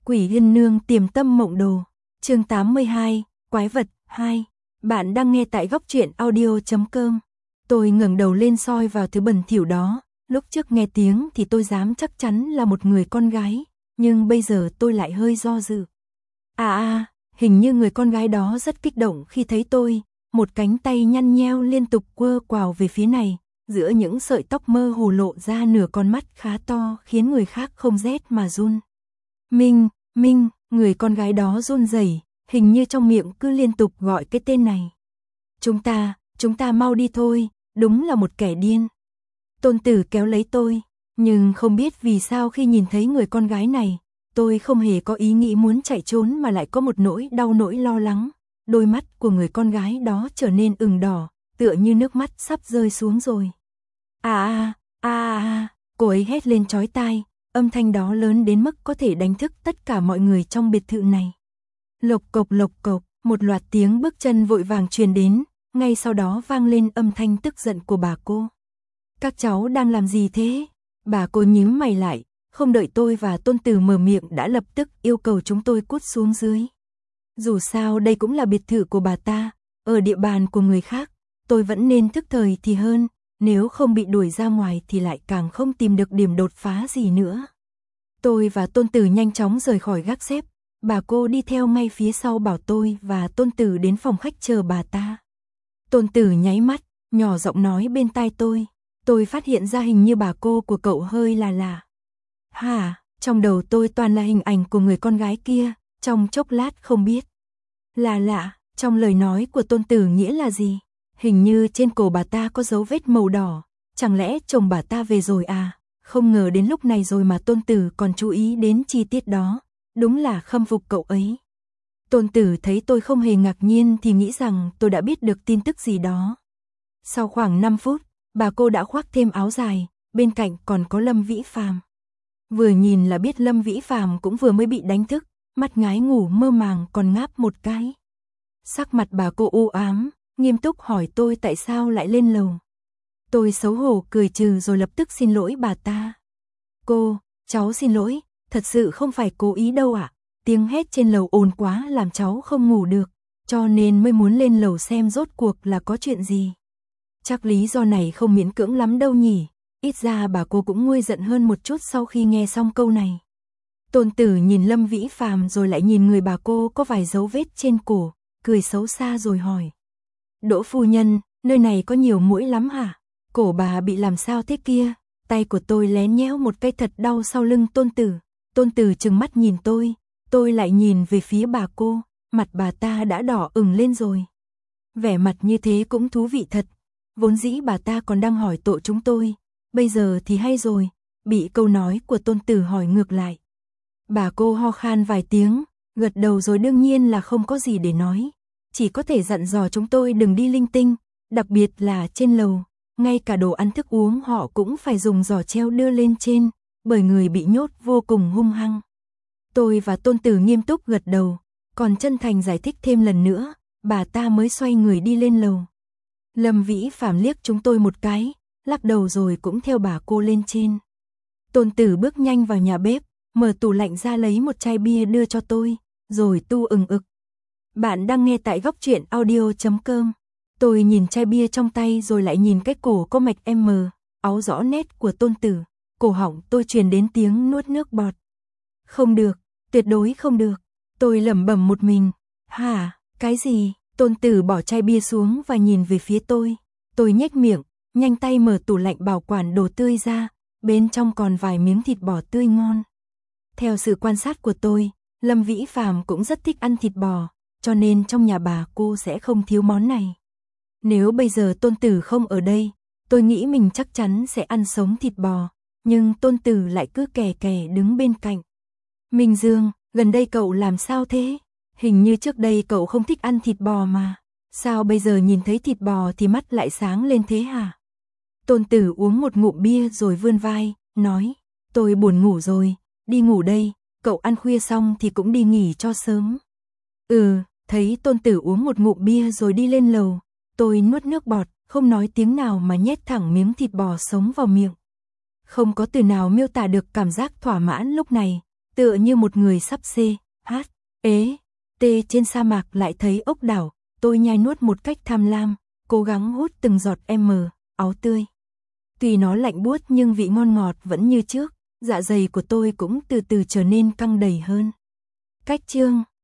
Quỷ Yên Nương Tiềm Tâm Mộng Đồ, chương 82, Quái Vật 2. Bạn đang nghe tại góc truyện audio.com. Tôi ngẩng đầu lên soi vào thứ bẩn thỉu đó, lúc trước nghe tiếng thì tôi dám chắc chắn là một người con gái, nhưng bây giờ tôi lại hơi do dự. Hình như người con gái đó rất kích động khi thấy tôi, một cánh tay nhăn nheo liên tục quơ quào về phía này, giữa những sợi tóc mơ hồ lộ ra nửa con mắt khá to khiến người khác không rét mà run. Minh, người con gái đó run rẩy, hình như trong miệng cứ liên tục gọi cái tên này. Chúng ta mau đi thôi, đúng là một kẻ điên. Tôn Tử kéo lấy tôi, nhưng không biết vì sao khi nhìn thấy người con gái này, tôi không hề có ý nghĩ muốn chạy trốn mà lại có một nỗi lo lắng. Đôi mắt của người con gái đó trở nên ửng đỏ, tựa như nước mắt sắp rơi xuống rồi. Cô ấy hét lên chói tai, âm thanh đó lớn đến mức có thể đánh thức tất cả mọi người trong biệt thự này. Lộc cộc, một loạt tiếng bước chân vội vàng truyền đến, ngay sau đó vang lên âm thanh tức giận của bà cô. Các cháu đang làm gì thế? Bà cô nhíu mày lại, không đợi tôi và Tôn Tử mở miệng đã lập tức yêu cầu chúng tôi cút xuống dưới. Dù sao đây cũng là biệt thự của bà ta, ở địa bàn của người khác, tôi vẫn nên thức thời thì hơn, nếu không bị đuổi ra ngoài thì lại càng không tìm được điểm đột phá gì nữa. Tôi và Tôn Tử nhanh chóng rời khỏi gác xếp, bà cô đi theo ngay phía sau bảo tôi và Tôn Tử đến phòng khách chờ bà ta. Tôn Tử nháy mắt, nhỏ giọng nói bên tai tôi phát hiện ra hình như bà cô của cậu hơi là lạ. Trong đầu tôi toàn là hình ảnh của người con gái kia, trong chốc lát không biết. Là lạ, trong lời nói của Tôn Tử nghĩa là gì? Hình như trên cổ bà ta có dấu vết màu đỏ, chẳng lẽ chồng bà ta về rồi à? Không ngờ đến lúc này rồi mà Tôn Tử còn chú ý đến chi tiết đó, đúng là khâm phục cậu ấy. Tôn Tử thấy tôi không hề ngạc nhiên thì nghĩ rằng tôi đã biết được tin tức gì đó. Sau khoảng 5 phút, bà cô đã khoác thêm áo dài, bên cạnh còn có Lâm Vĩ Phàm. Vừa nhìn là biết Lâm Vĩ Phàm cũng vừa mới bị đánh thức, mắt ngái ngủ mơ màng còn ngáp một cái. Sắc mặt bà cô u ám, nghiêm túc hỏi tôi tại sao lại lên lầu. Tôi xấu hổ cười trừ rồi lập tức xin lỗi bà ta. Cô, cháu xin lỗi, thật sự không phải cố ý đâu ạ. Tiếng hét trên lầu ồn quá làm cháu không ngủ được, cho nên mới muốn lên lầu xem rốt cuộc là có chuyện gì. Chắc lý do này không miễn cưỡng lắm đâu nhỉ, ít ra bà cô cũng nguôi giận hơn một chút sau khi nghe xong câu này. Tôn Tử nhìn Lâm Vĩ Phàm rồi lại nhìn người bà cô có vài dấu vết trên cổ, cười xấu xa rồi hỏi. Đỗ phu nhân, nơi này có nhiều muỗi lắm hả? Cổ bà bị làm sao thế kia? Tay của tôi lén nhéo một cái thật đau sau lưng Tôn Tử. Tôn Tử trừng mắt nhìn tôi lại nhìn về phía bà cô, mặt bà ta đã đỏ ửng lên rồi. Vẻ mặt như thế cũng thú vị thật, vốn dĩ bà ta còn đang hỏi tội chúng tôi, bây giờ thì hay rồi, bị câu nói của Tôn Tử hỏi ngược lại. Bà cô ho khan vài tiếng, gật đầu rồi đương nhiên là không có gì để nói, chỉ có thể dặn dò chúng tôi đừng đi linh tinh, đặc biệt là trên lầu, ngay cả đồ ăn thức uống họ cũng phải dùng giỏ treo đưa lên trên, bởi người bị nhốt vô cùng hung hăng. Tôi và Tôn Tử nghiêm túc gật đầu, còn chân thành giải thích thêm lần nữa, bà ta mới xoay người đi lên lầu. Lâm Vĩ Phàm liếc chúng tôi một cái, lắc đầu rồi cũng theo bà cô lên trên. Tôn Tử bước nhanh vào nhà bếp, mở tủ lạnh ra lấy một chai bia đưa cho tôi, rồi tu ừng ực. Bạn đang nghe tại góc truyện audio.com. Tôi nhìn chai bia trong tay rồi lại nhìn cái cổ có mạch M, áo rõ nét của Tôn Tử, cổ họng tôi truyền đến tiếng nuốt nước bọt. Không được, tuyệt đối không được. Tôi lẩm bẩm một mình. Cái gì? Tôn Tử bỏ chai bia xuống và nhìn về phía tôi. Tôi nhếch miệng, nhanh tay mở tủ lạnh bảo quản đồ tươi ra, bên trong còn vài miếng thịt bò tươi ngon. Theo sự quan sát của tôi, Lâm Vĩ Phàm cũng rất thích ăn thịt bò, cho nên trong nhà bà cô sẽ không thiếu món này. Nếu bây giờ Tôn Tử không ở đây, tôi nghĩ mình chắc chắn sẽ ăn sống thịt bò, nhưng Tôn Tử lại cứ kè kè đứng bên cạnh. Minh Dương, gần đây cậu làm sao thế? Hình như trước đây cậu không thích ăn thịt bò mà, sao bây giờ nhìn thấy thịt bò thì mắt lại sáng lên thế hả? Tôn Tử uống một ngụm bia rồi vươn vai, nói, tôi buồn ngủ rồi, đi ngủ đây, cậu ăn khuya xong thì cũng đi nghỉ cho sớm. Thấy Tôn Tử uống một ngụm bia rồi đi lên lầu, tôi nuốt nước bọt, không nói tiếng nào mà nhét thẳng miếng thịt bò sống vào miệng. Không có từ nào miêu tả được cảm giác thỏa mãn lúc này, tựa như một người sắp trên sa mạc lại thấy ốc đảo, tôi nhai nuốt một cách tham lam, cố gắng hút từng giọt áo tươi. Tuy nó lạnh buốt nhưng vị ngon ngọt vẫn như trước, dạ dày của tôi cũng từ từ trở nên căng đầy hơn. Cách chương